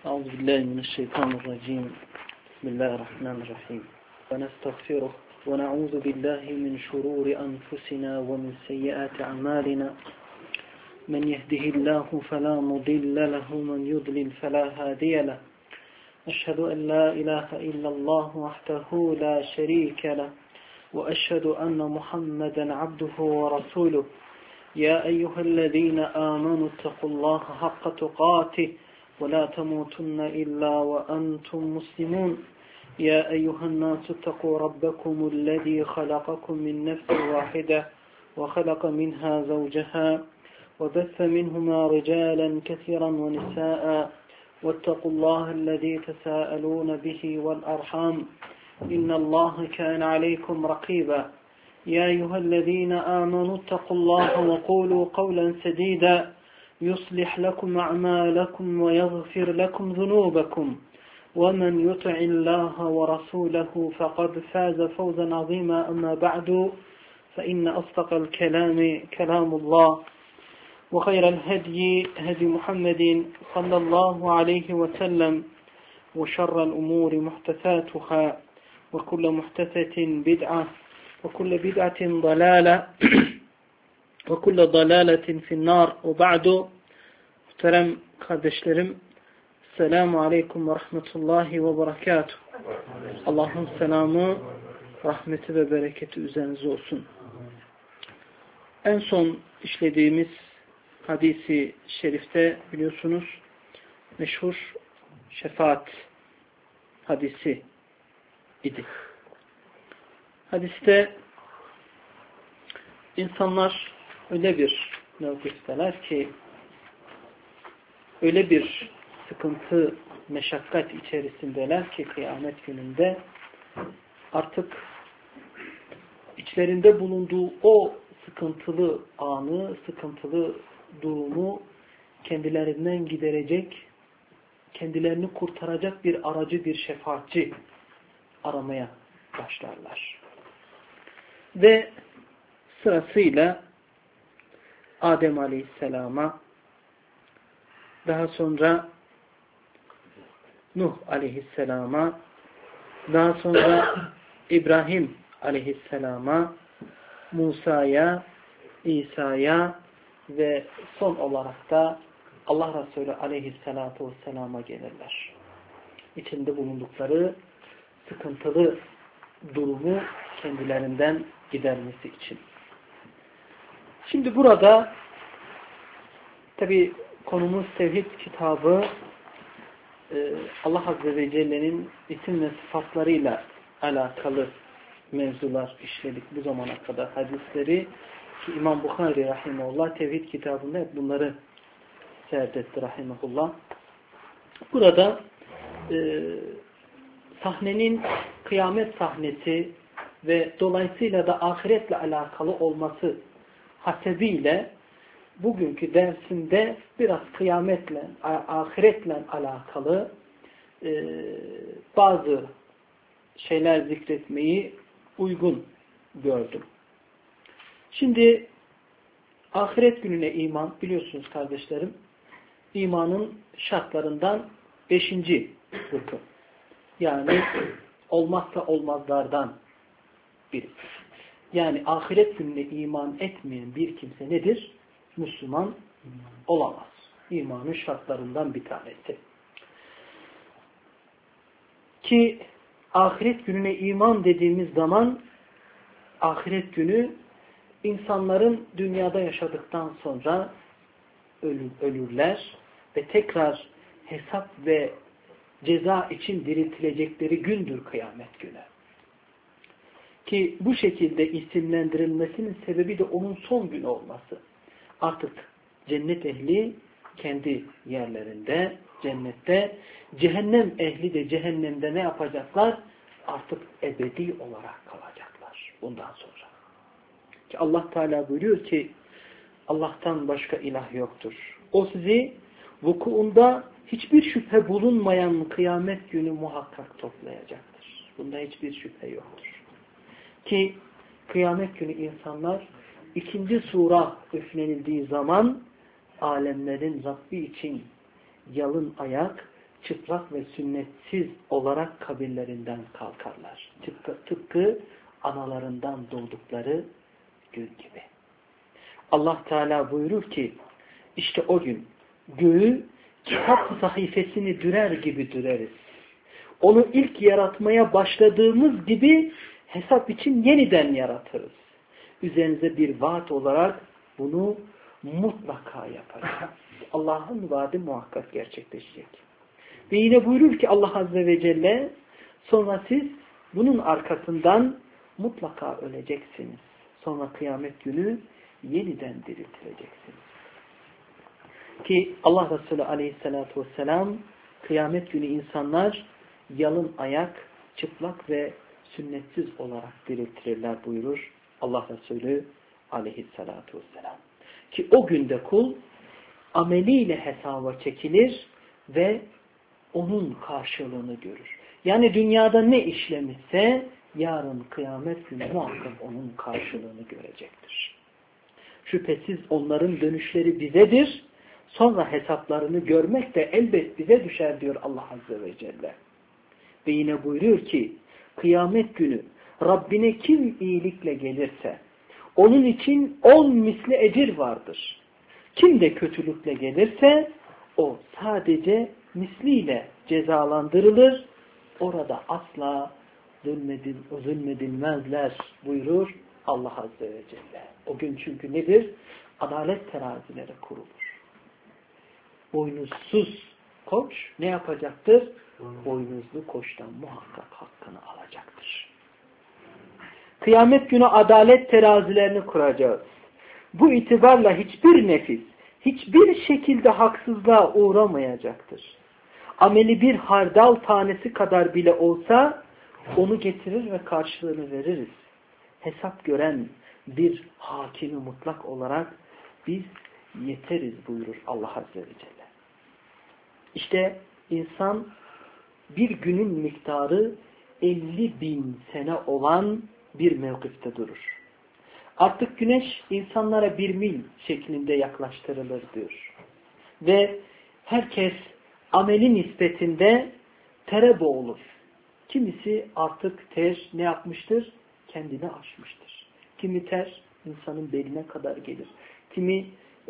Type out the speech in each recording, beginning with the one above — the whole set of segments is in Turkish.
أعوذ بالله من الشيطان الرجيم بسم الله الرحمن الرحيم ونستغفره ونعوذ بالله من شرور أنفسنا ومن سيئات أعمالنا من يهده الله فلا مضل له ومن يضلل فلا هادي له أشهد أن لا إله إلا الله وحده لا شريك له وأشهد أن محمدا عبده ورسوله يا أيها الذين آمنوا اتقوا الله حق تقاته ولا تموتن إلا وأنتم مسلمون يا أيها الناس اتقوا ربكم الذي خلقكم من نفس واحدة وخلق منها زوجها وبث منهما رجالا كثيرا ونساء واتقوا الله الذي تساءلون به والأرحام إن الله كان عليكم رقيبا يا أيها الذين آمنوا اتقوا الله وقولوا قولا سديدا يصلح لكم أعمالكم ويغفر لكم ذنوبكم ومن يطع الله ورسوله فقد فاز فوزا عظيما أما بعد فإن أصدق الكلام كلام الله وخير الهدي هدي محمد صلى الله عليه وسلم وشر الأمور محدثاتها وكل محدثة بدعة وكل بدعة ضلالة وكل ضلالة في النار وبعد muhterem kardeşlerim Selamun Aleyküm ve Rahmetullahi ve Berekatuhu. Allah'ın selamı, rahmeti ve bereketi üzerinize olsun. En son işlediğimiz hadisi şerifte biliyorsunuz meşhur şefaat hadisi idi. Hadiste insanlar öyle bir mevkifteler ki öyle bir sıkıntı, meşakkat içerisindeler ki kıyamet gününde artık içlerinde bulunduğu o sıkıntılı anı, sıkıntılı durumu kendilerinden giderecek, kendilerini kurtaracak bir aracı, bir şefaatçi aramaya başlarlar. Ve sırasıyla Adem Aleyhisselam'a, daha sonra Nuh Aleyhisselam'a, daha sonra İbrahim Aleyhisselam'a, Musa'ya, İsa'ya ve son olarak da Allah Resulü Aleyhisselatü Vesselam'a gelirler. İçinde bulundukları sıkıntılı durumu kendilerinden gidermesi için. Şimdi burada tabi konumuz tevhid kitabı, Allah Azze ve Celle'nin isim ve sıfatlarıyla alakalı mevzular işledik bu zamana kadar hadisleri ki İmam Bukhari rahimahullah tevhid kitabında hep bunları serdetti rahimahullah. Burada sahnenin kıyamet sahnesi ve dolayısıyla da ahiretle alakalı olması hasebiyle bugünkü dersimde biraz kıyametle, ahiretle alakalı bazı şeyler zikretmeyi uygun gördüm. Şimdi ahiret gününe iman, biliyorsunuz kardeşlerim, imanın şartlarından 5. rükün. Yani olmazsa olmazlardan biri. Yani ahiret gününe iman etmeyen bir kimse nedir? Müslüman olamaz. İmanın şartlarından bir tanesi. Ki ahiret gününe iman dediğimiz zaman ahiret günü insanların dünyada yaşadıktan sonra ölürler ve tekrar hesap ve ceza için diriltilecekleri gündür kıyamet günü. Ki bu şekilde isimlendirilmesinin sebebi de onun son günü olması. Artık cennet ehli kendi yerlerinde, cennette, cehennem ehli de cehennemde ne yapacaklar? Artık ebedi olarak kalacaklar bundan sonra. Ki Allah Teala buyuruyor ki Allah'tan başka ilah yoktur. O sizi vukuunda hiçbir şüphe bulunmayan kıyamet günü muhakkak toplayacaktır. Bunda hiçbir şüphe yoktur. Ki kıyamet günü insanlar ikinci sura üflenildiği zaman alemlerin Rabbi için yalın ayak, çıplak ve sünnetsiz olarak kabirlerinden kalkarlar. Tıpkı analarından doğdukları gün gibi. Allah Teala buyurur ki, işte o gün göğü kitap sayfasını dürer gibi düreriz. Onu ilk yaratmaya başladığımız gibi hesap için yeniden yaratırız. Üzerinize bir vaat olarak bunu mutlaka yaparız. Allah'ın vaadi muhakkak gerçekleşecek. Ve yine buyurur ki Allah Azze ve Celle, sonra siz bunun arkasından mutlaka öleceksiniz. Sonra kıyamet günü yeniden diriltileceksiniz. Ki Allah Resulü Aleyhisselatü Vesselam kıyamet günü insanlar yalın ayak, çıplak ve sünnetsiz olarak diriltirirler buyurur Allah Resulü Aleyhisselatü Vesselam. Ki o günde kul ameliyle hesaba çekilir ve onun karşılığını görür. Yani dünyada ne işlemişse yarın kıyamet günü muhakkak onun karşılığını görecektir. Şüphesiz onların dönüşleri bizedir. Sonra hesaplarını görmek de elbet bize düşer diyor Allah Azze ve Celle. Ve yine buyuruyor ki kıyamet günü Rabbine kim iyilikle gelirse onun için 10 misli ecir vardır. Kim de kötülükle gelirse o sadece misliyle cezalandırılır. Orada asla zulmedilmezler buyurur Allah Azze ve Celle. O gün çünkü nedir? Adalet terazileri kurulur. Boynuzsuz koç ne yapacaktır? Boynuzlu koçtan muhakkak hakkını alacaktır. Kıyamet günü adalet terazilerini kuracağız. Bu itibarla hiçbir nefis, hiçbir şekilde haksızlığa uğramayacaktır. Ameli bir hardal tanesi kadar bile olsa onu getirir ve karşılığını veririz. Hesap gören bir hakimi mutlak olarak biz yeteriz buyurur Allah Azze ve Celle. İşte insan bir günün miktarı 50.000 sene olan bir mevkifte durur. Artık güneş insanlara 1 mil şeklinde yaklaştırılır diyor. Ve herkes ameli nispetinde tere boğulur. Kimisi artık ter ne yapmıştır? Kendini aşmıştır. Kimi ter insanın beline kadar gelir. Kimi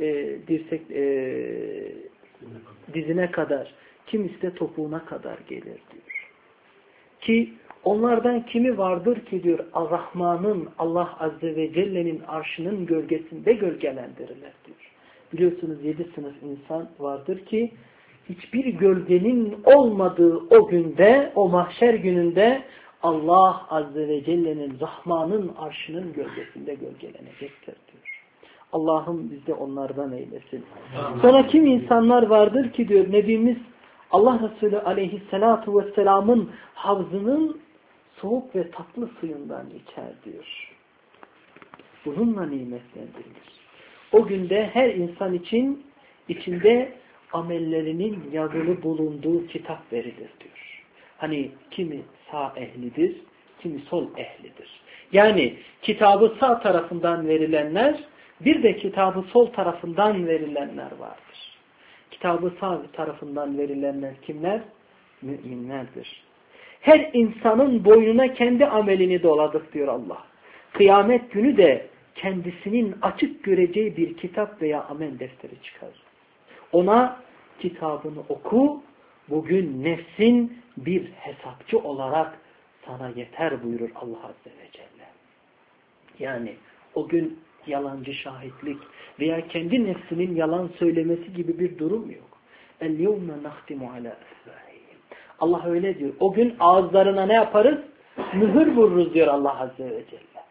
dizine kadar, kimisi de topuğuna kadar gelir diyor. Ki onlardan kimi vardır ki diyor Ar-Rahman'ın, Allah Azze ve Celle'nin arşının gölgesinde gölgelendirilir diyor. Biliyorsunuz 7 sınıf insan vardır ki hiçbir gölgenin olmadığı o günde, o mahşer gününde Allah Azze ve Celle'nin, Rahman'ın arşının gölgesinde gölgelenecektir diyor. Allah'ım bizde onlardan eylesin. Sonra kim insanlar vardır ki diyor Nebimiz Allah Resulü Aleyhisselatu Vesselam'ın havzının soğuk ve tatlı suyundan içer diyor. Bununla nimetlendirilir. O günde her insan için içinde amellerinin yazılı bulunduğu kitap verilir diyor. Hani kimi sağ ehlidir, kimi sol ehlidir. Yani kitabı sağ tarafından verilenler, bir de kitabı sol tarafından verilenler vardır. Kitabı sağ tarafından verilenler kimler? Müminlerdir. Her insanın boynuna kendi amelini doladık diyor Allah. Kıyamet günü de kendisinin açık göreceği bir kitap veya amel defteri çıkarır. Ona kitabını oku, bugün nefsin bir hesapçı olarak sana yeter buyurur Allah Azze ve Celle. Yani o gün yalancı şahitlik veya kendi nefsinin yalan söylemesi gibi bir durum yok. El-yevme nahtimu ala efvahihim. Allah öyle diyor. O gün ağızlarına ne yaparız? Mühür vururuz diyor Allah Azze ve Celle.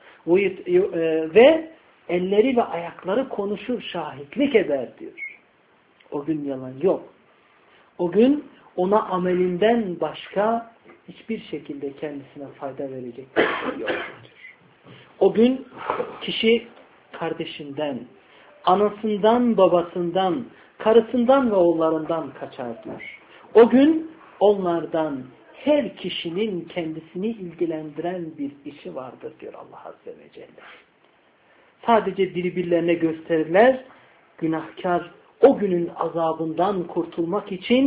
Ve elleri ve ayakları konuşur, şahitlik eder diyor. O gün yalan yok. O gün ona amelinden başka hiçbir şekilde kendisine fayda verecek bir şey yoktur. O gün kişi kardeşinden, anasından, babasından, karısından ve oğullarından kaçar diyor. O gün onlardan her kişinin kendisini ilgilendiren bir işi vardır diyor Allah Azze ve Celle. Sadece birbirlerine gösterirler, günahkar o günün azabından kurtulmak için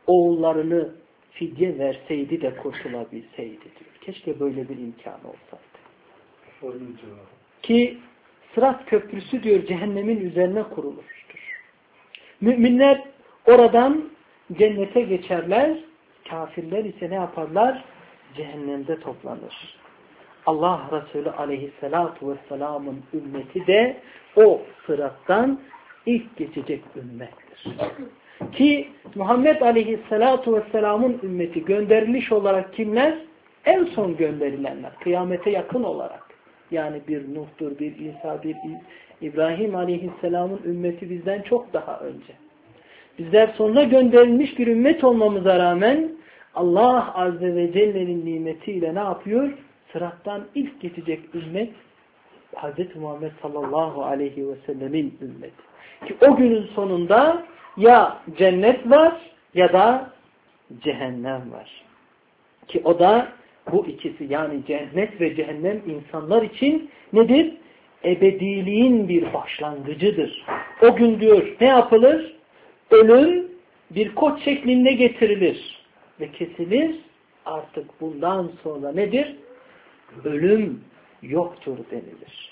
oğullarını fidye verseydi de kurtulabilseydi diyor. Keşke böyle bir imkanı olsaydı. Ki Sırat Köprüsü diyor cehennemin üzerine kurulmuştur. Müminler oradan cennete geçerler, kafirler ise ne yaparlar? Cehennemde toplanır. Allah Resulü aleyhissalatu vesselamın ümmeti de o sırattan ilk geçecek ümmettir. Ki Muhammed aleyhissalatu vesselamın ümmeti gönderiliş olarak kimler? En son gönderilenler. Kıyamete yakın olarak. Yani bir Nuh'tur, bir İsa, bir İbrahim aleyhisselamın ümmeti bizden çok daha önce. Bizler sonra gönderilmiş bir ümmet olmamıza rağmen Allah Azze ve Celle'nin nimetiyle ne yapıyor? Sırattan ilk geçecek ümmet Hz. Muhammed sallallahu aleyhi ve sellemin ümmeti. Ki o günün sonunda ya cennet var ya da cehennem var. Ki o da bu ikisi yani cennet ve cehennem insanlar için nedir? Ebediliğin bir başlangıcıdır. O gün diyor ne yapılır? Ölüm bir koç şeklinde getirilir ve kesilir. Artık bundan sonra nedir? Ölüm yoktur denilir.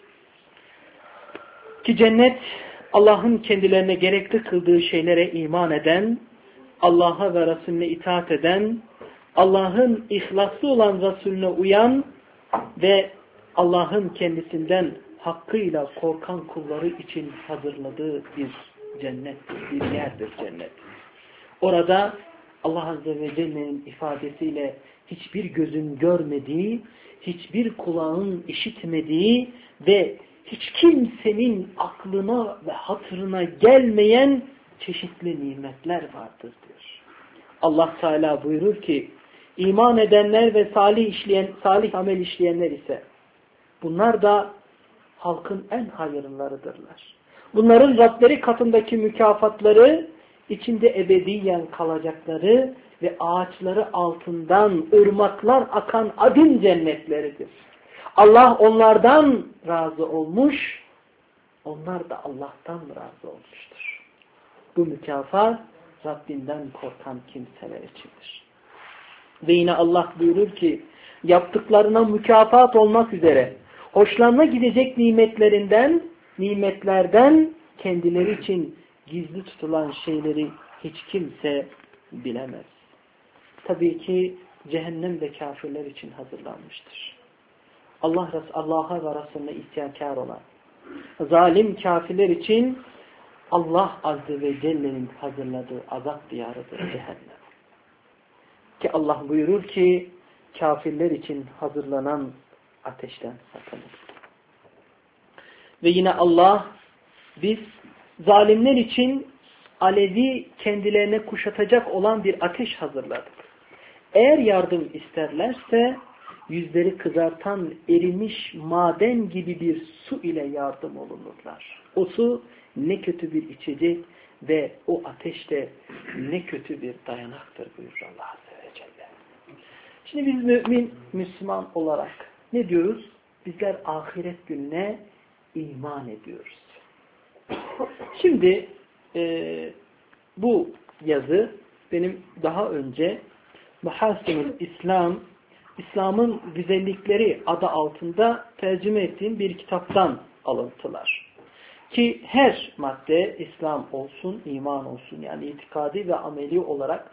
Ki cennet Allah'ın kendilerine gerekli kıldığı şeylere iman eden, Allah'a ve Resulüne itaat eden, Allah'ın ihlaslı olan Resulüne uyan ve Allah'ın kendisinden hakkıyla korkan kulları için hazırladığı bir cennettir, bir yerdir cennet. Orada Allah Azze ve Celle'nin ifadesiyle hiçbir gözün görmediği, hiçbir kulağın işitmediği ve hiç kimsenin aklına ve hatırına gelmeyen çeşitli nimetler vardır diyor. Allah Teala buyurur ki iman edenler ve salih amel işleyenler ise bunlar da halkın en hayırlılarıdırlar. Bunların Rableri katındaki mükafatları içinde ebediyen kalacakları ve ağaçları altından ırmaklar akan adin cennetleridir. Allah onlardan razı olmuş, onlar da Allah'tan razı olmuştur. Bu mükafat Rabbinden korkan kimseler içindir. Ve yine Allah buyurur ki yaptıklarına mükafat olmak üzere hoşlanma gidecek nimetlerden kendileri için gizli tutulan şeyleri hiç kimse bilemez. Tabii ki cehennem de kafirler için hazırlanmıştır. Allah'a ve Resulüne isyankar olan zalim kafirler için Allah Azze ve Celle'nin hazırladığı azap diyarıdır cehennem. Ki Allah buyurur ki kafirler için hazırlanan ateşten sakının. Ve yine Allah biz zalimler için alevi kendilerine kuşatacak olan bir ateş hazırladık. Eğer yardım isterlerse yüzleri kızartan erimiş maden gibi bir su ile yardım olunurlar. O su ne kötü bir içecek ve o ateş de ne kötü bir dayanaktır buyurur Allah Azze ve Celle. Şimdi biz Müslüman olarak ne diyoruz? Bizler ahiret gününe iman ediyoruz. Şimdi bu yazı benim daha önce Mahasinul İslam, İslam'ın güzellikleri adı altında tercüme ettiğim bir kitaptan alıntılar. Ki her madde İslam olsun, iman olsun yani itikadi ve ameli olarak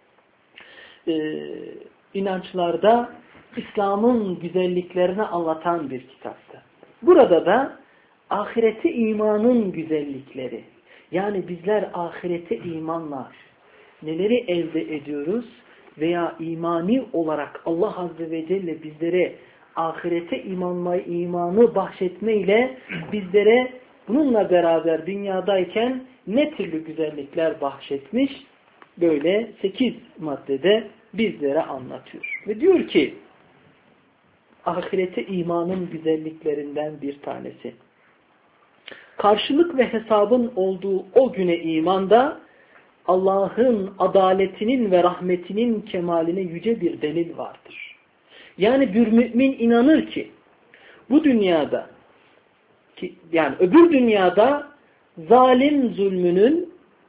inançlarda İslam'ın güzelliklerini anlatan bir kitaptı. Burada da ahireti imanın güzellikleri yani bizler ahirete imanla neleri elde ediyoruz veya imani olarak Allah Azze ve Celle bizlere ahirete imanı bahşetmeyle bizlere bununla beraber dünyadayken ne türlü güzellikler bahşetmiş böyle 8 maddede bizlere anlatıyor. Ve diyor ki ahirete imanın güzelliklerinden bir tanesi. Karşılık ve hesabın olduğu o güne imanda Allah'ın adaletinin ve rahmetinin kemaline yüce bir delil vardır. Yani bir mümin inanır ki bu dünyada yani öbür dünyada zalim zulmünün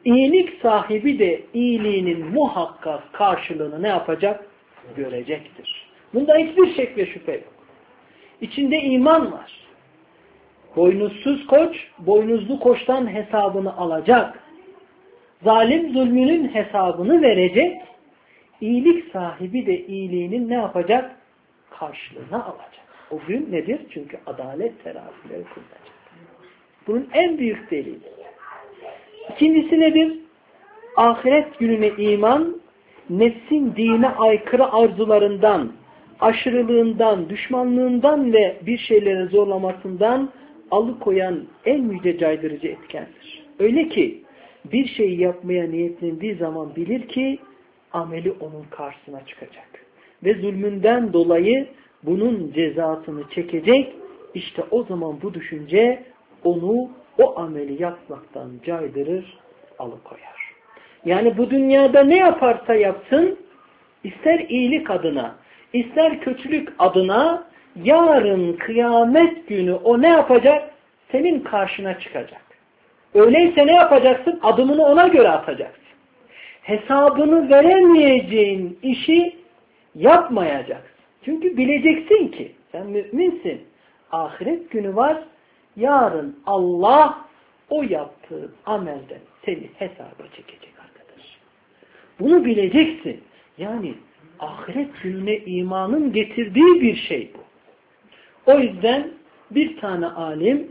İyilik sahibi de iyiliğinin muhakkak karşılığını ne yapacak? Görecektir. Bunda hiçbir şek ve şüphe yok. İçinde iman var. Boynuzsuz koç, boynuzlu koçtan hesabını alacak. Zalim zulmünün hesabını verecek. İyilik sahibi de iyiliğinin ne yapacak? Karşılığını alacak. O gün nedir? Çünkü adalet terazileri kurulacak. Bunun en büyük delili. İkincisi nedir? Ahiret gününe iman, nefsin dine aykırı arzularından, aşırılığından, düşmanlığından ve bir şeylere zorlamasından alıkoyan en yüce caydırıcı etkendir. Öyle ki bir şeyi yapmaya niyetlendiği zaman bilir ki ameli onun karşısına çıkacak. Ve zulmünden dolayı bunun cezasını çekecek. İşte o zaman bu düşünce onu o ameli yapmaktan caydırır, alıkoyar. Yani bu dünyada ne yaparsa yapsın, ister iyilik adına, ister kötülük adına, yarın kıyamet günü o ne yapacak? Senin karşına çıkacak. Öyleyse ne yapacaksın? Adımını ona göre atacaksın. Hesabını veremeyeceğin işi yapmayacaksın. Çünkü bileceksin ki sen müminsin. Ahiret günü var. Yarın Allah o yaptığın amelden seni hesaba çekecek arkadaş. Bunu bileceksin. Yani ahiret gününe imanın getirdiği bir şey bu. O yüzden bir tane alim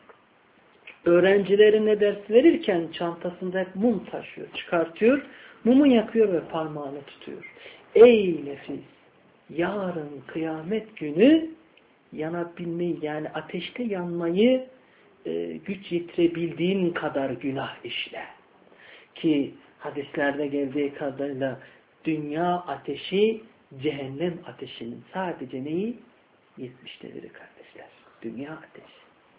öğrencilerine ders verirken çantasında hep mum taşıyor, çıkartıyor, mumu yakıyor ve parmağını tutuyor. Ey nefis! Yarın kıyamet günü yanabilmeyi, yani ateşte yanmayı güç yetirebildiğin kadar günah işle. Ki hadislerde geldiği kadarıyla dünya ateşi cehennem ateşinin sadece neyi? 70'tedir kardeşler. Dünya ateşi.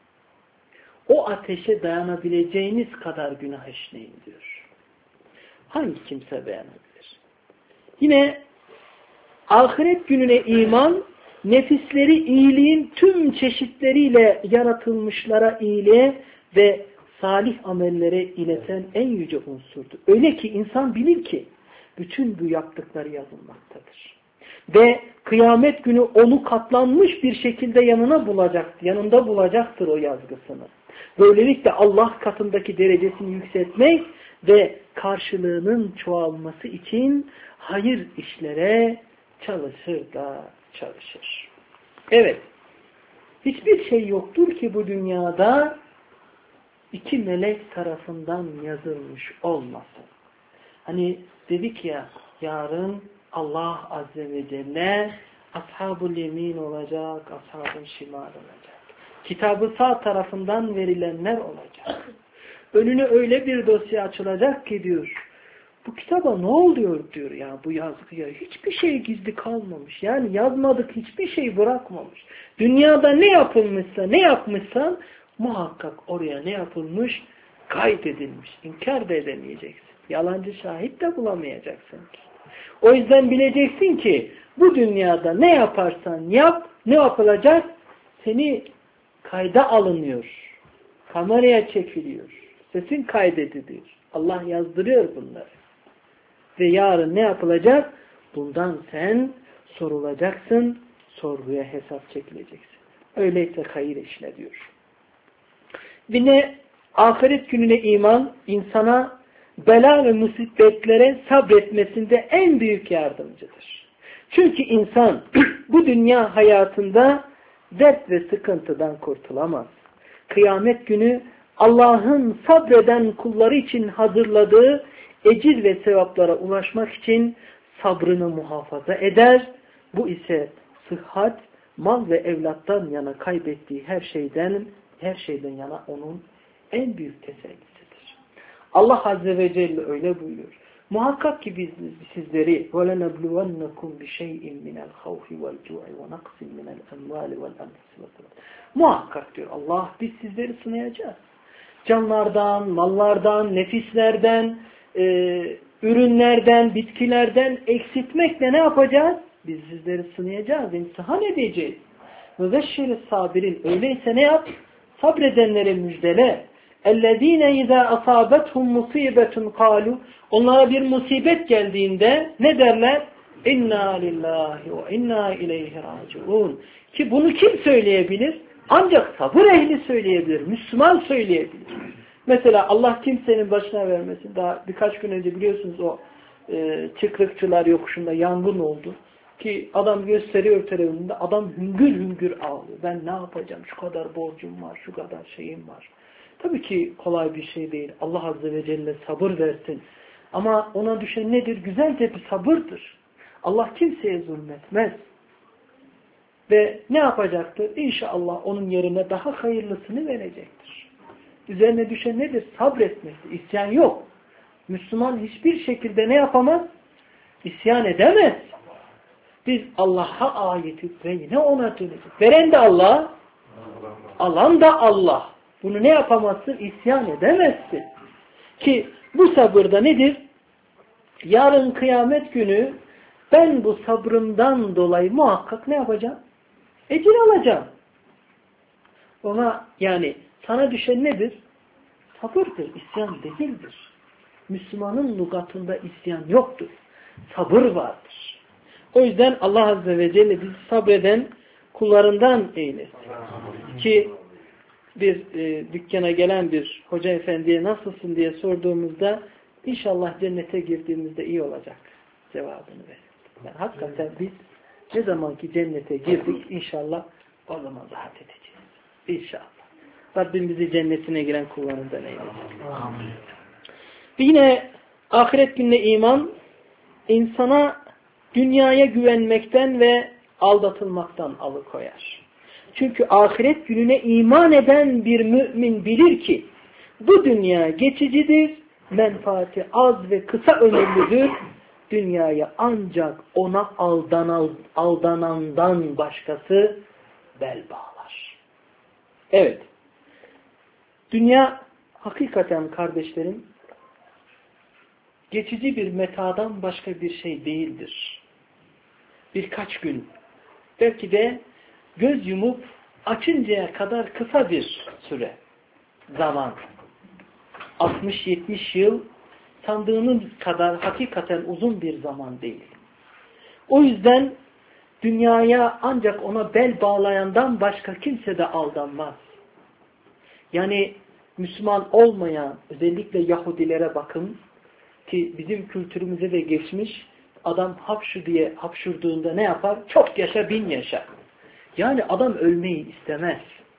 O ateşe dayanabileceğiniz kadar günah işleyin diyor. Hangi kimse dayanabilir? Yine ahiret gününe iman, nefisleri iyiliğin tüm çeşitleriyle yaratılmışlara iyiliğe ve salih amellere ileten en yüce unsurdur. Öyle ki insan bilir ki bütün bu yaptıkları yazılmaktadır. Ve kıyamet günü onu katlanmış bir şekilde yanında bulacaktır o yazgısını. Böylelikle Allah katındaki derecesini yükseltmek ve karşılığının çoğalması için hayır işlere çalışır. Evet. Hiçbir şey yoktur ki bu dünyada iki melek tarafından yazılmış olmasın. Hani dedik ya, yarın Allah Azze ve Celle ashab-ı yemin olacak, ashab-ı şimal olacak. Kitabı sağ tarafından verilenler olacak. Önüne öyle bir dosya açılacak ki diyor, bu kitaba ne oluyor diyor ya, bu yazgıya hiçbir şey gizli kalmamış. Yani yazmadık, hiçbir şey bırakmamış. Dünyada ne yapılmışsa, ne yapmışsan muhakkak oraya ne yapılmış? Kaydedilmiş. İnkar da edemeyeceksin. Yalancı şahit de bulamayacaksın. O yüzden bileceksin ki bu dünyada ne yaparsan yap, ne yapılacak? Seni kayda alınıyor. Kameraya çekiliyor. Sesin kaydediliyor. Allah yazdırıyor bunları. Ve yarın ne yapılacak? Bundan sen sorulacaksın, sorguya hesap çekileceksin. Öyleyse hayır işle diyor. Yine ahiret gününe iman, insana bela ve musibetlere sabretmesinde en büyük yardımcıdır. Çünkü insan bu dünya hayatında dert ve sıkıntıdan kurtulamaz. Kıyamet günü Allah'ın sabreden kulları için hazırladığı ecir ve sevaplara ulaşmak için sabrını muhafaza eder. Bu ise sıhhat, mal ve evlattan yana kaybettiği her şeyden yana onun en büyük tesellisidir. Allah Azze ve Celle öyle buyuruyor. Muhakkak ki biz sizleri وَلَنَبْلُوَنَّكُمْ بِشَيْءٍ مِنَ الْخَوْفِ وَالْجُوعِ وَنَقْصٍ مِنَ الْأَمْوَالِ وَالْأَنْفُسِ وَالثَّمَرَاتِ. Muhakkak diyor Allah, biz sizleri sınayacağız. Canlardan, mallardan, nefislerden, ürünlerden, bitkilerden eksiltmekle ne yapacağız? Biz sizleri sınayacağız, imtihan edeceğiz. وَذَشِّرِ sabirin. Öyleyse ne yap? Sabredenlere müjdele. اَلَّذ۪ينَ اِذَا أَصَابَتْهُمْ مُصِيبَةٌ قَالُوا Onlara bir musibet geldiğinde ne derler? اِنَّا لِلّٰهِ وَاِنَّا اِلَيْهِ رَاجِعُونَ Ki bunu kim söyleyebilir? Ancak sabır ehli söyleyebilir. Müslüman söyleyebilir. Mesela Allah kimsenin başına vermesin. Daha birkaç gün önce biliyorsunuz o çıkrıkçılar yokuşunda yangın oldu. Ki adam gösteriyor televizyonda. Adam hüngür hüngür ağlıyor. Ben ne yapacağım? Şu kadar borcum var. Şu kadar şeyim var. Tabii ki kolay bir şey değil. Allah Azze ve Celle sabır versin. Ama ona düşen nedir? Güzelce bir sabırdır. Allah kimseye zulmetmez. Ve ne yapacaktır? İnşallah onun yerine daha hayırlısını verecektir. Üzerine düşen nedir? Sabretmektir. İsyan yok. Müslüman hiçbir şekilde ne yapamaz? İsyan edemez. Biz Allah'a ayetiz ve yine ona döneceğiz. Veren de Allah, alan da Allah. Bunu ne yapamazsın? İsyan edemezsin. Ki bu sabırda nedir? Yarın kıyamet günü ben bu sabrımdan dolayı muhakkak ne yapacağım? Ecir alacağım. Ona yani sana düşen nedir? Sabırdır, isyan değildir. Müslümanın lügatında isyan yoktur. Sabır vardır. O yüzden Allah Azze ve Celle bizi sabreden kullarından eylesin. Ki bir dükkana gelen bir hoca efendiye nasılsın diye sorduğumuzda inşallah cennete girdiğimizde iyi olacak cevabını verir. Yani hakikaten biz ne zamanki cennete girdik inşallah o zaman rahat edeceğiz. İnşallah. Rabbim bizi cennetine giren kullarından eylesin. Amin. Yine ahiret gününe iman insana dünyaya güvenmekten ve aldatılmaktan alıkoyar. Çünkü ahiret gününe iman eden bir mümin bilir ki bu dünya geçicidir, menfaati az ve kısa ömürlüdür. Dünyaya ancak ona aldanandan başkası bel bağlar. Evet. Dünya hakikaten kardeşlerim geçici bir metadan başka bir şey değildir. Birkaç gün, belki de göz yumup açıncaya kadar kısa bir süre, zaman. 60-70 yıl sandığınız kadar hakikaten uzun bir zaman değil. O yüzden dünyaya ancak ona bel bağlayandan başka kimse de aldanmaz. Yani Müslüman olmayan özellikle Yahudilere bakın ki bizim kültürümüze de geçmiş adam hapşu diye hapşurduğunda ne yapar? Çok yaşa 1000 yaşa. Yani adam ölmeyi istemez.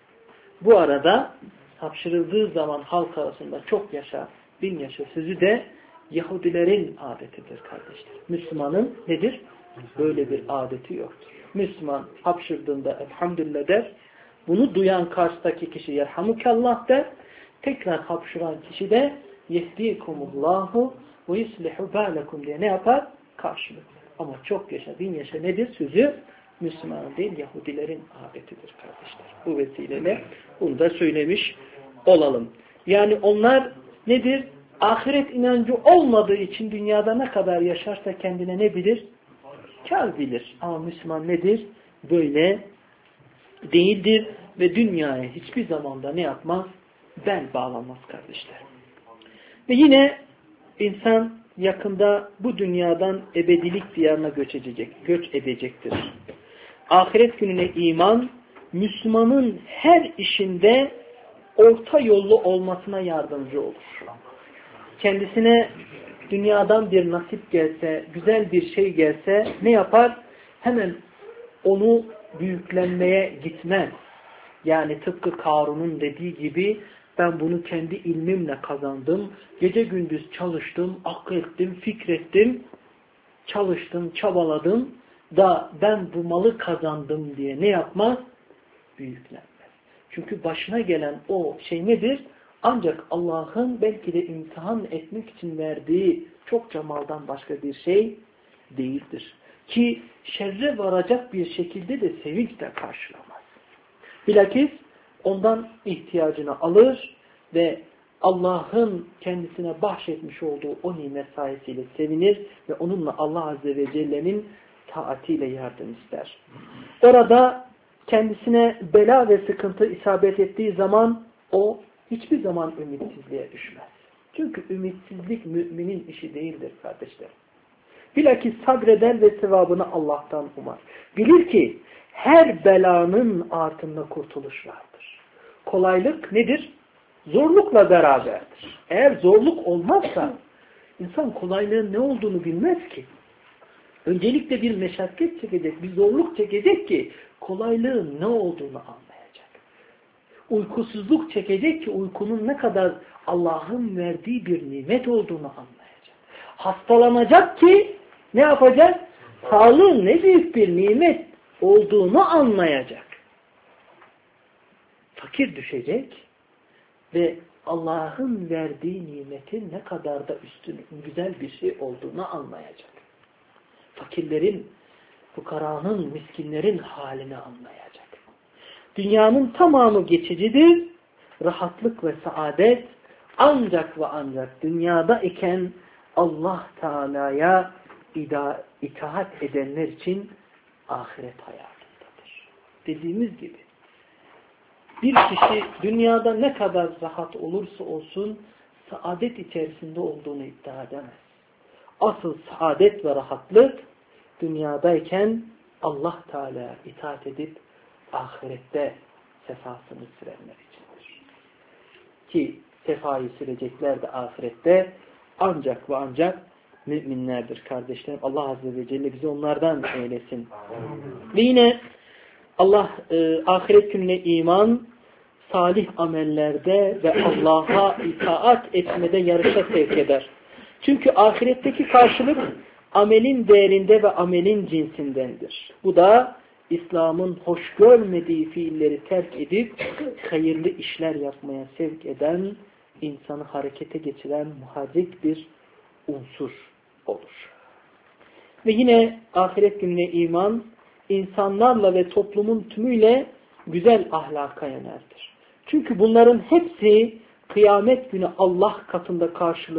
Bu arada hapşırıldığı zaman halk arasında çok yaşa 1000 yaşa sözü de Yahudilerin adetidir kardeşler. Müslümanın nedir? Böyle bir adeti yoktur. Müslüman hapşırdığında elhamdülillah der. Bunu duyan karşıdaki kişi yerhamukallah der. Tekrar hapşıran kişi de yehdikumullahu ve yuslihu ba'lekum diye ne yapar? Karşılık. Ama çok yaşa 1000 yaşa nedir? Sözü Müslümanın değil Yahudilerin adetidir kardeşler. Bu vesileyle bunu da söylemiş olalım. Yani onlar nedir? Ahiret inancı olmadığı için dünyada ne kadar yaşarsa kendine ne bilir? Kâr bilir. Ama Müslüman nedir? Böyle değildir ve dünyaya hiçbir zamanda ne yapmaz? Bel bağlamaz kardeşler. Ve yine insan yakında bu dünyadan ebedilik diyarına göç edecektir. Ahiret gününe iman, Müslümanın her işinde orta yollu olmasına yardımcı olur. Kendisine dünyadan bir nasip gelse, güzel bir şey gelse ne yapar? Hemen onu büyüklenmeye gitmez. Yani tıpkı Karun'un dediği gibi ben bunu kendi ilmimle kazandım. Gece gündüz çalıştım, aklettim, fikrettim, çalıştım, çabaladım da ben bu malı kazandım diye ne yapmaz? Büyüklenmez. Çünkü başına gelen o şey nedir? Ancak Allah'ın belki de imtihan etmek için verdiği çokça maldan başka bir şey değildir. Ki şerre varacak bir şekilde de sevinçle karşılamaz. Bilakis ondan ihtiyacını alır ve Allah'ın kendisine bahşetmiş olduğu o nimet sayesiyle sevinir ve onunla Allah Azze ve Celle'nin taatiyle yardım ister. Orada kendisine bela ve sıkıntı isabet ettiği zaman o hiçbir zaman ümitsizliğe düşmez. Çünkü ümitsizlik müminin işi değildir kardeşlerim. Bilakis sabreder ve sevabını Allah'tan umar. Bilir ki her belanın altında kurtuluş vardır. Kolaylık nedir? Zorlukla beraberdir. Eğer zorluk olmazsa insan kolaylığın ne olduğunu bilmez ki. Öncelikle bir meşakkat çekecek, bir zorluk çekecek ki kolaylığın ne olduğunu anlayacak. Uykusuzluk çekecek ki uykunun ne kadar Allah'ın verdiği bir nimet olduğunu anlayacak. Hastalanacak ki ne yapacak? Sağlığın ne büyük bir nimet olduğunu anlayacak. Fakir düşecek ve Allah'ın verdiği nimetin ne kadar da üstün, güzel bir şey olduğunu anlayacak. Fakirlerin, fukaranın, miskinlerin halini anlayacak. Dünyanın tamamı geçicidir. Rahatlık ve saadet ancak ve ancak dünyada iken Allah Teala'ya itaat edenler için ahiret hayatındadır. Dediğimiz gibi bir kişi dünyada ne kadar rahat olursa olsun saadet içerisinde olduğunu iddia edemez. Asıl saadet ve rahatlık dünyadayken Allah Teala'ya itaat edip ahirette sefasını sürenler içindir. Ki sefayı sürecekler de ahirette ancak ve ancak müminlerdir kardeşlerim. Allah Azze ve Celle bizi onlardan eylesin. Ve yine Allah ahiret gününe iman, salih amellerde ve Allah'a itaat etmede yarışa sevk eder. Çünkü ahiretteki karşılık amelin değerinde ve amelin cinsindendir. Bu da İslam'ın hoş görmediği fiilleri terk edip hayırlı işler yapmaya sevk eden, insanı harekete geçiren muharrik bir unsur olur. Ve yine ahiret gününe iman, insanlarla ve toplumun tümüyle güzel ahlaka yönerdir. Çünkü bunların hepsi kıyamet günü Allah katında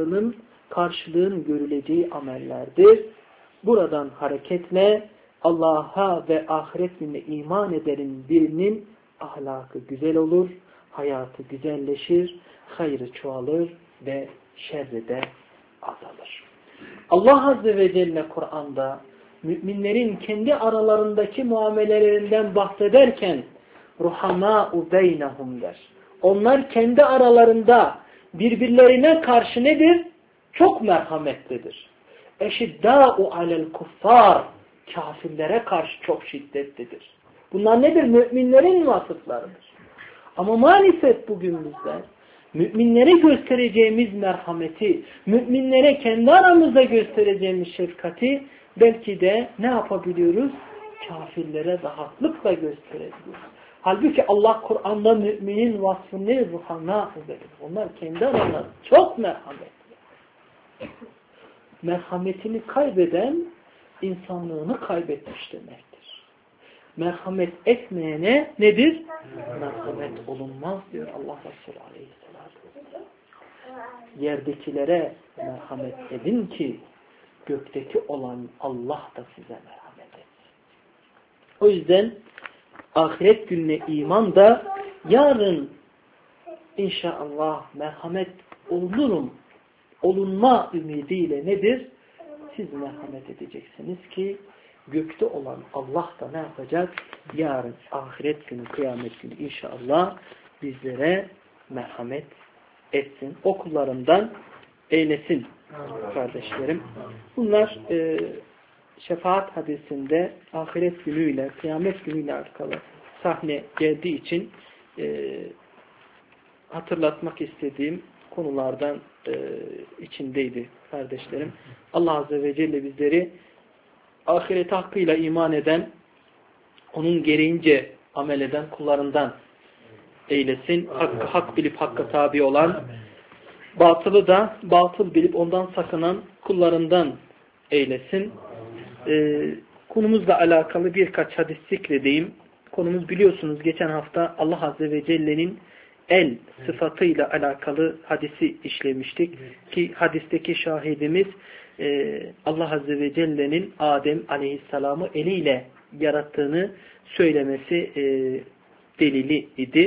karşılığın görüleceği amellerdir. Buradan hareketle Allah'a ve ahiret gününe iman edenin birinin ahlakı güzel olur, hayatı güzelleşir, hayrı çoğalır ve şerri de azalır. Allah Azze ve Celle Kur'an'da müminlerin kendi aralarındaki muamelelerinden bahsederken ruhamâ'u beynehum der. Onlar kendi aralarında birbirlerine karşı nedir? Çok merhametlidir. Eşiddâ'u alel kuffâr, kafirlere karşı çok şiddetlidir. Bunlar nedir? Müminlerin vasıflarıdır. Ama maalesef bugün bizler müminlere göstereceğimiz merhameti, müminlere kendi aramızda göstereceğimiz şefkati belki de ne yapabiliyoruz? Kafirlere rahatlıkla gösterebiliyoruz. Halbuki Allah Kur'an'da müminin vasfını ruhana verir. Onlar kendi aralarında çok merhametli. Merhametini kaybeden insanlığını kaybetmiş demektir. Merhamet etmeyene nedir? Merhamet olunmaz diyor Allah Resulü Aleyhisselatü Vesselam. Yerdekilere merhamet edin ki gökteki olan Allah da size merhamet etsin. O yüzden ahiret gününe iman da yarın inşallah merhamet olunma ümidiyle nedir? Siz merhamet edeceksiniz ki gökte olan Allah da ne yapacak? Yarın ahiret günü, kıyamet günü inşallah bizlere merhamet etsin. O kullarından eylesin kardeşlerim. Bunlar şefaat hadisinde ahiret günüyle, kıyamet günüyle alakalı sahne geldiği için hatırlatmak istediğim konulardan içindeydi kardeşlerim. Allah Azze ve Celle bizleri ahiret hakkıyla iman eden, onun gereğince amel eden kullarından eylesin. Hakkı hak bilip hakka tabi olan, batılı da batıl bilip ondan sakınan kullarından eylesin. Konumuzla alakalı birkaç hadis zikredeyim. Konumuz biliyorsunuz geçen hafta Allah Azze ve Celle'nin el sıfatıyla alakalı hadisi işlemiştik. Ki hadisteki şahidimiz Allah Azze ve Celle'nin Adem Aleyhisselam'ı eliyle yarattığını söylemesi delili idi.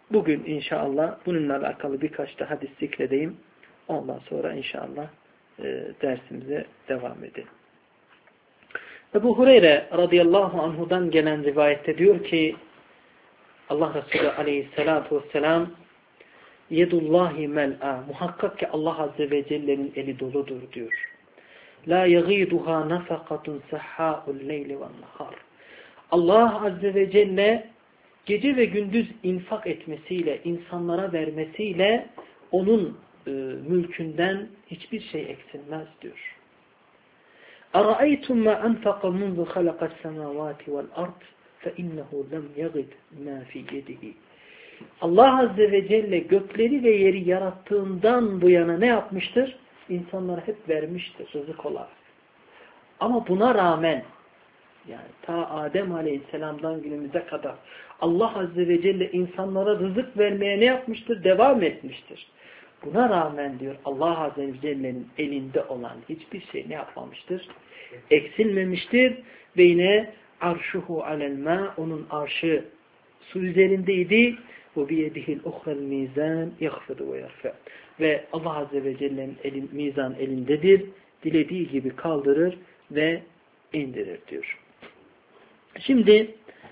bugün inşallah bununla alakalı birkaç da hadis zikredeyim. Ondan sonra inşallah dersimize devam edelim. Ebu Hureyre radıyallahu anhudan gelen rivayette diyor ki Allah Resulü aleyhissalatu vesselam yedullahi mel'a, muhakkak ki Allah Azze ve Celle'nin eli doludur diyor. La yaghiduha nafakatun sahha'ul leyli ven nahar. Allah Azze ve Celle gece ve gündüz infak etmesiyle, insanlara vermesiyle onun mülkünden hiçbir şey eksilmez diyor. أَرَأَيْتُمْ مَا أَنْفَقَ مُنْذُ خَلَقَ السَّمَاوَاتِ وَالْأَرْضِ فَإِنَّهُ لَمْ يَغِدْ مَا فِي يَدِهِ. Allah Azze ve Celle gökleri ve yeri yarattığından bu yana ne yapmıştır? İnsanlara hep vermiştir rızık olarak. Ama buna rağmen yani ta Adem Aleyhisselam'dan günümüze kadar Allah Azze ve Celle insanlara rızık vermeye ne yapmıştır? Devam etmiştir. Buna rağmen diyor Allah Azze ve Celle'nin elinde olan hiçbir şey ne yapmamıştır? Eksilmemiştir. Ve yine arşuhu alel-mâ, onun arşı su üzerindeydi. Ve biyedihil uhrel mizan yaghfidu ve yerfe. Ve Allah Azze ve Celle'nin mizan elindedir. Dilediği gibi kaldırır ve indirir diyor. Şimdi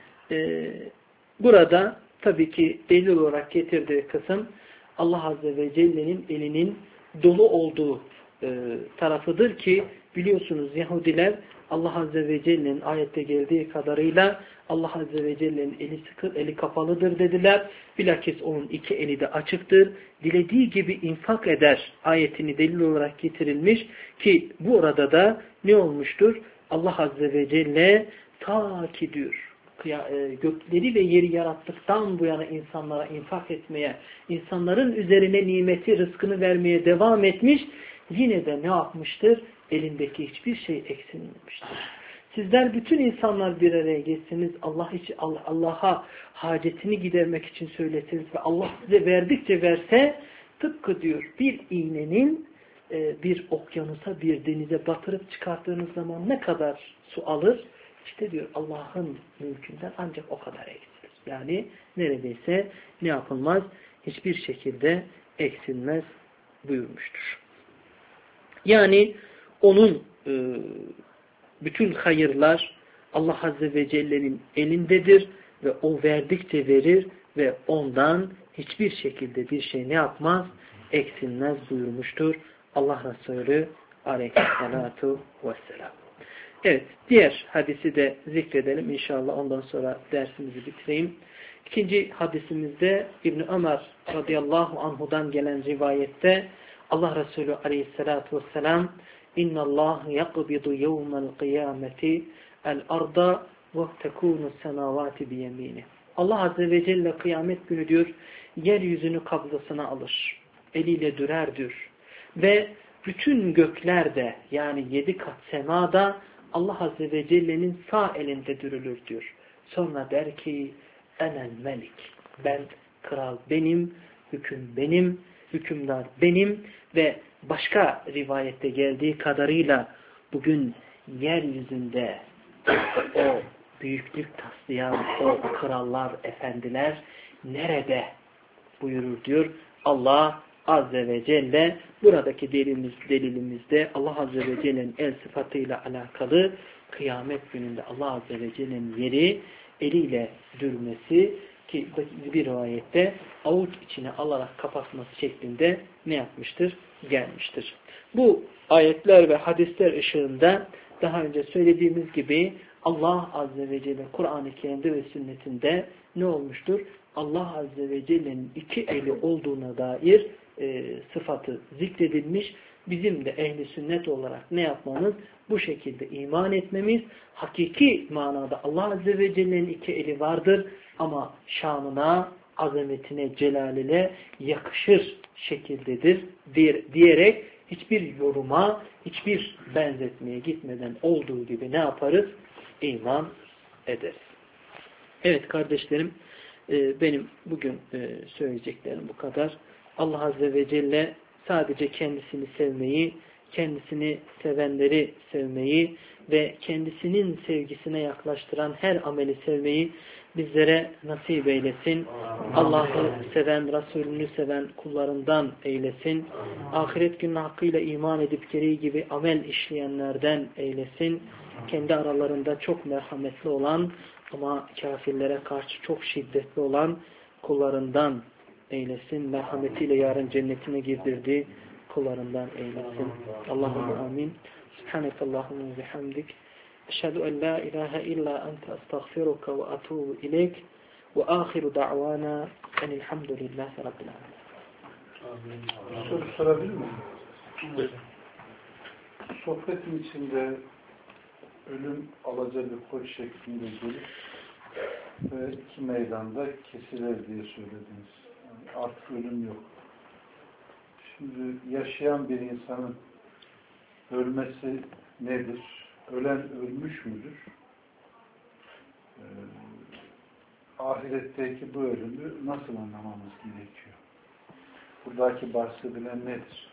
burada tabii ki delil olarak getirdiği kısım Allah Azze ve Celle'nin elinin dolu olduğu tarafıdır ki biliyorsunuz Yahudiler Allah Azze ve Celle'nin ayette geldiği kadarıyla Allah Azze ve Celle'nin eli sıkı, eli kapalıdır dediler. Bilakis onun iki eli de açıktır. Dilediği gibi infak eder ayetini delil olarak getirilmiş ki bu orada da ne olmuştur? Allah Azze ve Celle ta ki diyor gökleri ve yeri yarattıktan bu yana insanlara infak etmeye, insanların üzerine nimeti, rızkını vermeye devam etmiş. Yine de ne yapmıştır? Elindeki hiçbir şey eksilmemiştir. Sizler bütün insanlar bir araya geçseniz Allah'a hacetini gidermek için söyleseniz ve Allah size verdikçe verse tıpkı diyor bir iğnenin bir okyanusa, bir denize batırıp çıkarttığınız zaman ne kadar su alır? İşte diyor Allah'ın mülkünden ancak o kadar eksilir. Yani neredeyse ne yapılmaz? Hiçbir şekilde eksilmez buyurmuştur. Yani onun bütün hayırlar Allah Azze ve Celle'nin elindedir ve o verdikçe verir ve ondan hiçbir şekilde bir şey ne yapmaz? Eksilmez buyurmuştur Allah Resulü aleyhissalatu vesselam. Evet, diğer hadisi de zikredelim inşallah. Ondan sonra dersimizi bitireyim. İkinci hadisimizde İbn Ömer radıyallahu anhudan gelen rivayette Allah Resulü aleyhissalatu vesselam İnna Allah yaqbidu yevmel kıyameti el arda ve tekunu semavati biyemini. Allah Azze ve Celle kıyamet günü diyor yeryüzünü kabzasına alır. Eliyle dürer diyor. Ve bütün göklerde yani 7 kat semada Allah Azze ve Celle'nin sağ elinde dürülür diyor. Sonra der ki enel melik. Ben kral benim, hüküm benim, hükümdar benim ve başka rivayette geldiği kadarıyla bugün yeryüzünde o büyüklük taslayan o krallar, efendiler nerede buyurur diyor. Allah Azze ve Celle buradaki delilimizde Allah Azze ve Celle'nin el sıfatıyla alakalı kıyamet gününde Allah Azze ve Celle'nin yeri eliyle dürmesi ki bir rivayette avuç içine alarak kapatması şeklinde ne yapmıştır? Gelmiştir. Bu ayetler ve hadisler ışığında daha önce söylediğimiz gibi Allah Azze ve Celle Kur'an-ı Kerim'de ve sünnetinde ne olmuştur? Allah Azze ve Celle'nin iki eli olduğuna dair sıfatı zikredilmiş. Bizim de ehli sünnet olarak ne yapmamız? Bu şekilde iman etmemiz. Hakiki manada Allah Azze ve Celle'nin iki eli vardır ama şanına, azametine, celaline yakışır şekildedir diyerek hiçbir yoruma, hiçbir benzetmeye gitmeden olduğu gibi ne yaparız? İman ederiz. Evet kardeşlerim, benim bugün söyleyeceklerim bu kadar. Allah Azze ve Celle sadece kendisini sevmeyi, kendisini sevenleri sevmeyi ve kendisinin sevgisine yaklaştıran her ameli sevmeyi bizlere nasip eylesin. Allah'ı seven, Resulünü seven kullarından eylesin. Ahiret gününe hakkıyla iman edip gereği gibi amel işleyenlerden eylesin. Kendi aralarında çok merhametli olan ama kafirlere karşı çok şiddetli olan kullarından eylesin. Merhametiyle yarın cennetine girdirdiği kullarından eylesin. Allahümme amin. Subhanekallahümme ve bihamdik. Eşhedü en la ilahe illa ente estağfiruka ve atubu ileyk. Ve ahiru da'vana enilhamdülillahi rabbil alemin. Soru sorabilir miyim? Evet. Sohbetin içinde ölüm alaca bir koç şeklinde gelip ve iki meydanda kesilir diye söylediniz. Yani artık ölüm yok. Şimdi yaşayan bir insanın ölmesi nedir? Ölen ölmüş müdür? Ahiretteki bu ölümü nasıl anlamamız gerekiyor? Buradaki bahsedilen nedir?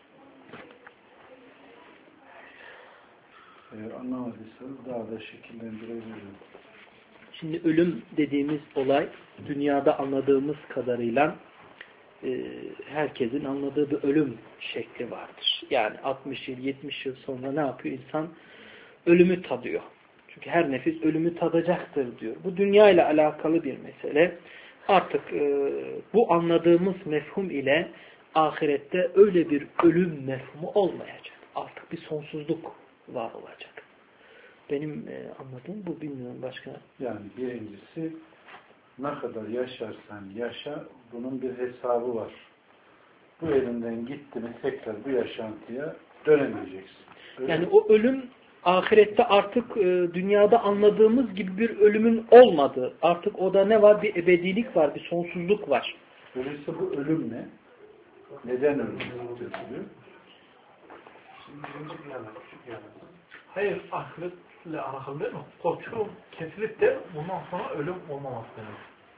Anlamadıysanız daha da şekillendirebilirim. Şimdi ölüm dediğimiz olay dünyada anladığımız kadarıyla herkesin anladığı bir ölüm şekli vardır. Yani 60 yıl, 70 yıl sonra ne yapıyor insan? Ölümü tadıyor. Çünkü her nefis ölümü tadacaktır diyor. Bu dünya ile alakalı bir mesele. Artık bu anladığımız mefhum ile ahirette öyle bir ölüm mefhumu olmayacak. Artık bir sonsuzluk var olacak. Benim anladığım bu, bilmiyorum başka. Yani birincisi ne kadar yaşarsan yaşa bunun bir hesabı var. Bu elinden gitti mi tekrar bu yaşantıya dönemeyeceksin. Öyle yani mi? o ölüm ahirette artık dünyada anladığımız gibi bir ölümün olmadığı. Artık o da ne var? Bir ebedilik var, bir sonsuzluk var. Öyleyse bu ölüm ne? Neden ölüm diyor? Hayır, ahiretle alakalı değil mi? Koçu kesilip de bundan sonra ölüm olmaması demek.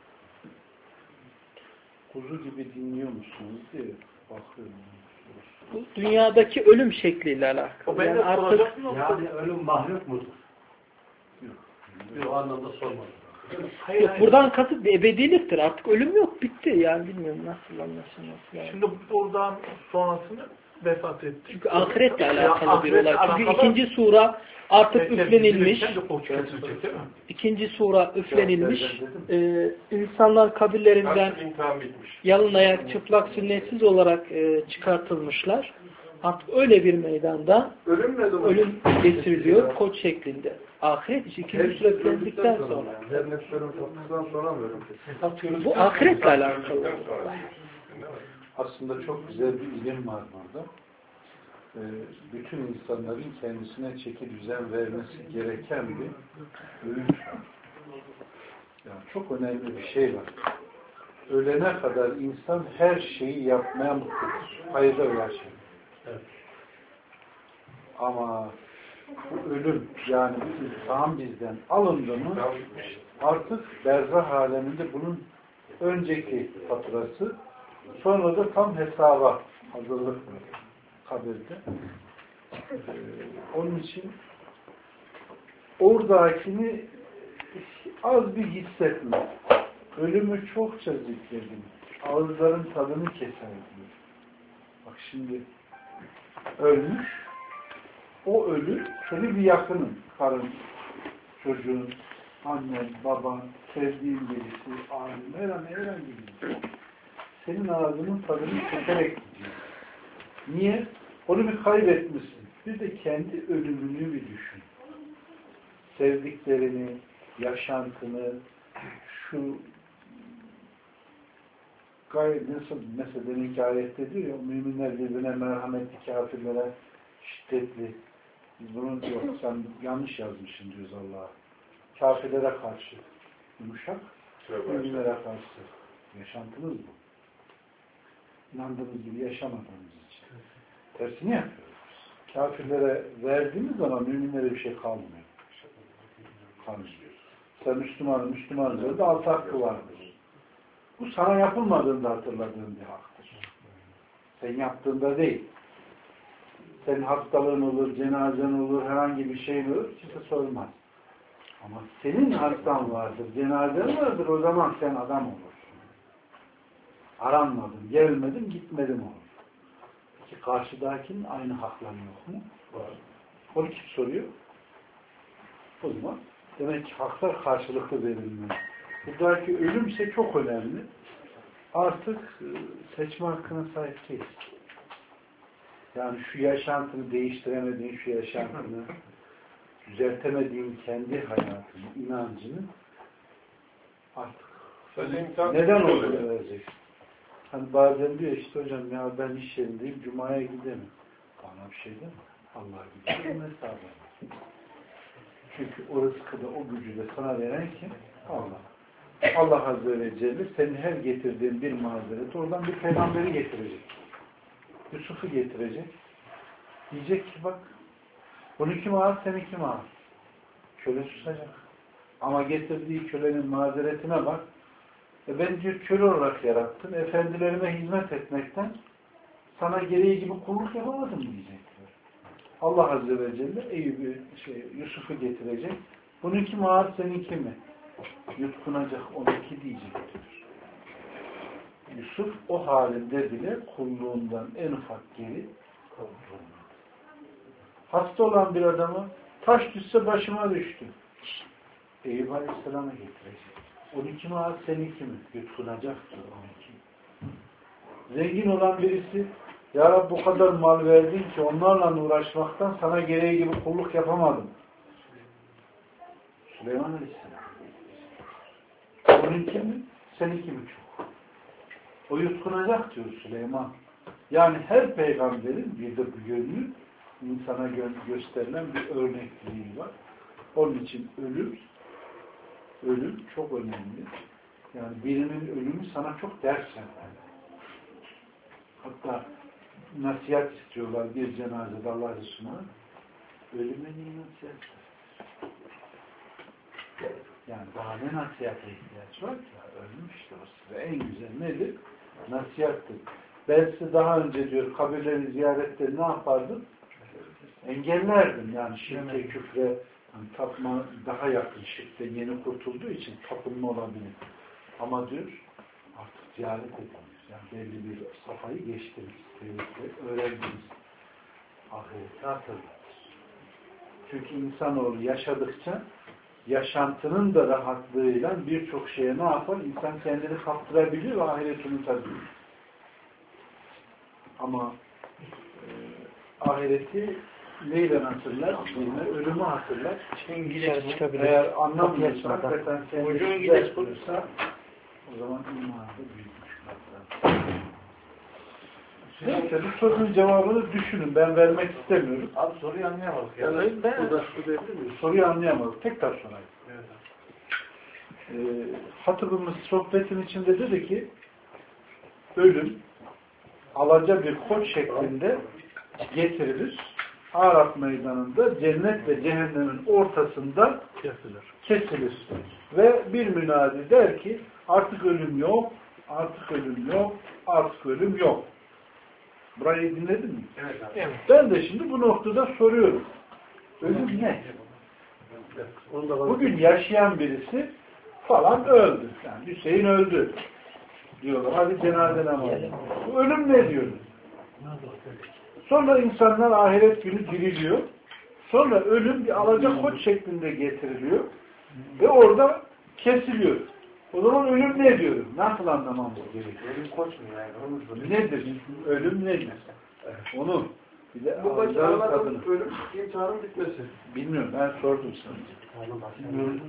Kuzu gibi dinliyor musunuz diye bakıyorum. Bu dünyadaki ölüm şekliyle alakalı. O ben Yani de artık soracaktım ama Yani ölüm mahluk mudur? Yok. Bir o anlamda sormadım. hayır, yok, hayır. buradan kasıt bir ebediliktir. Artık ölüm yok, bitti. Yani bilmiyorum nasıl anlaşılması lazım. Şimdi buradan sonrasını vefat etti. Çünkü ahiretle alakalı bir olay. Ahiretle Çünkü alakalı- ikinci sura artık üflenilmiş. Kendi koç kesilecek değil mi? İkinci sura üflenilmiş. İnsanlar kabirlerinden yalın ayak, çıplak, sünnetsiz olarak çıkartılmışlar. Artık öyle bir meydanda ölüm getiriliyor koç şeklinde. Ahiret için ikinci sura üflendikten sonra. Bu ahiretle alakalı. Aslında çok güzel bir ilim var burada. Bütün insanların kendisine çeki düzen vermesi gereken bir öğüt var. Yani çok önemli bir şey var. Ölene kadar insan her şeyi yapmaya mutludur. Hayırda ve yaşar. Evet. Ama bu ölüm, yani bu insan bizden alındı mı artık berzah aleminde bunun önceki faturası, sonra da tam hesaba hazırlık var kabirde. Onun için oradakini az bir hissetme. Ölümü çokça zikredin. Ağızların tadını keser diyor. Bak şimdi ölmüş, o ölü senin bir yakının, karın, çocuğun, annen, baban, sevdiğin birisi, alim, herhangi birisi. Senin ağzının tadını keserek gidiyor. Niye? Onu bir kaybetmişsin. Bir de kendi ölümünü bir düşün. Sevdiklerini, yaşantını, şu gayet nasıl mesela deminki ayette diyor ya, müminler birbirine merhametli, kafirlere şiddetli. Biz bunu yok, sen yanlış yazmışsın diyoruz Allah'a. Kafirlere karşı yumuşak, müminlere karşı. Yaşantımız bu. İnandığımız gibi yaşamadığımız için. Tersini yapıyoruz. Kafirlere verdiğimiz zaman müminlere bir şey kalmıyor. Kalmıyor. Sen Müslümanın üzerinde altı hakkı vardır. Bu sana yapılmadığında hatırladığın bir haktır. Sen yaptığında değil. Senin hastalığın olur, cenazen olur, herhangi bir şey olur. Kimse sormaz. Ama senin hastan vardır, cenazen vardır, o zaman sen adam olursun. Aranmadın, gelmedin, gitmedin olur. Peki karşıdakinin aynı hakları yok mu? Var. Onu kim soruyor? O zaman demek ki haklar karşılıklı verilmeli. Buradaki ölümse çok önemli. Artık seçme hakkına sahip değiliz. Yani şu yaşantını değiştiremediğin, şu yaşantını düzeltemediğin kendi hayatını, inancını artık neden oraya vereceksin? Hani bazen diyor işte hocam ya ben iş yerindeyim, Cuma'ya gidemem. Bana bir şey deme. Allah gidiyor, hesabı. Çünkü o rızkı da o gücü de sana veren kim? Allah. Allah Azze ve Celle senin her getirdiğin bir mazereti oradan bir peygamberi getirecek. Yusuf'u getirecek. Diyecek ki bak 12 maaş sen 2 maaş. Köle susacak. Ama getirdiği kölenin mazeretine bak. Ben diyor köle olarak yarattım. Efendilerime hizmet etmekten sana gereği gibi kulluk yapamadım diyecekler. Allah Azze ve Celle Yusuf'u getirecek. 12 maaş seninki mi? Yutkunacak 12 diyecektir. Yusuf o halinde bile kulluğundan en ufak geri kaldı. Hasta olan bir adamı taş düşse başıma düştü. Eyüp Aleyhisselam'a getirecek. 12 maaş seninki mi? Yutkunacaktır 12. Zengin olan birisi ya Rabbi bu kadar mal verdin ki onlarla uğraşmaktan sana gereği gibi kulluk yapamadım. Süleyman Aleyhisselam. Onunki mi? Seninki mi çok? O yutkunacak diyor Süleyman. Yani her peygamberin bir de bu yönlü insana gösterilen bir örnekliği var. Onun için ölüm çok önemli. Yani birinin ölümü sana çok ders vermeli. Hatta nasihat istiyorlar bir cenazede Allah Resulü'ne. Ölüme niye nasihat? Yani daha ne nasihate ihtiyaç var ki? Ölmüştür o size. En güzel nedir? Nasihattır. Ben size daha önce diyor kabirleri ziyarette ne yapardım? Engellerdim. Yani şirke, küfre, yani tapma daha yakın şirkten yeni kurtulduğu için tapınma olabilir. Ama diyor artık ziyaret ediniz. Yani belli bir safhayı geçtiniz. Öğrendiniz. Ahireti hatırladınız. Çünkü insanoğlu yaşadıkça yaşantının da rahatlığıyla birçok şeye ne yapar? İnsan kendini kaptırabiliyor ve ahireti unutabiliyor. Ama ahireti neyle hatırlar? Ölümü hatırlar. Eğer anlamıyorsa, hakikaten kendini ders bulursa o zaman imanı büyümüş. Neyse bu sorunun cevabını düşünün. Ben vermek istemiyorum. Abi soruyu anlayamadık. Yani ben soruyu anlayamadık. Tekrar sorayım. Evet. Hatırımız sohbetin içinde dedi ki ölüm alaca bir koç şeklinde getirilir. Araf meydanında cennet ve cehennemin ortasında kesilir. Ve bir münadi der ki artık ölüm yok, artık ölüm yok, artık ölüm yok. Burayı dinledin mi? Evet abi. Evet. Ben de şimdi bu noktada soruyorum. Ölüm ne? Bugün yaşayan birisi falan öldü. Yani Hüseyin öldü. Diyorlar. Hadi cenaze namazı. Ölüm ne diyor? Sonra insanlar ahiret günü diriliyor. Sonra ölüm bir alaca koç şeklinde getiriliyor. Ve orada kesiliyor. O zaman ölüm ne diyor? Nasıl anlamamız gerekiyor? Ölüm koç mu yani? Nedir? Ölüm nedir? Onu bir de Bu ağızların tadını. ölüm imtihanın bitmesi. Bilmiyorum. Ben sordum sana.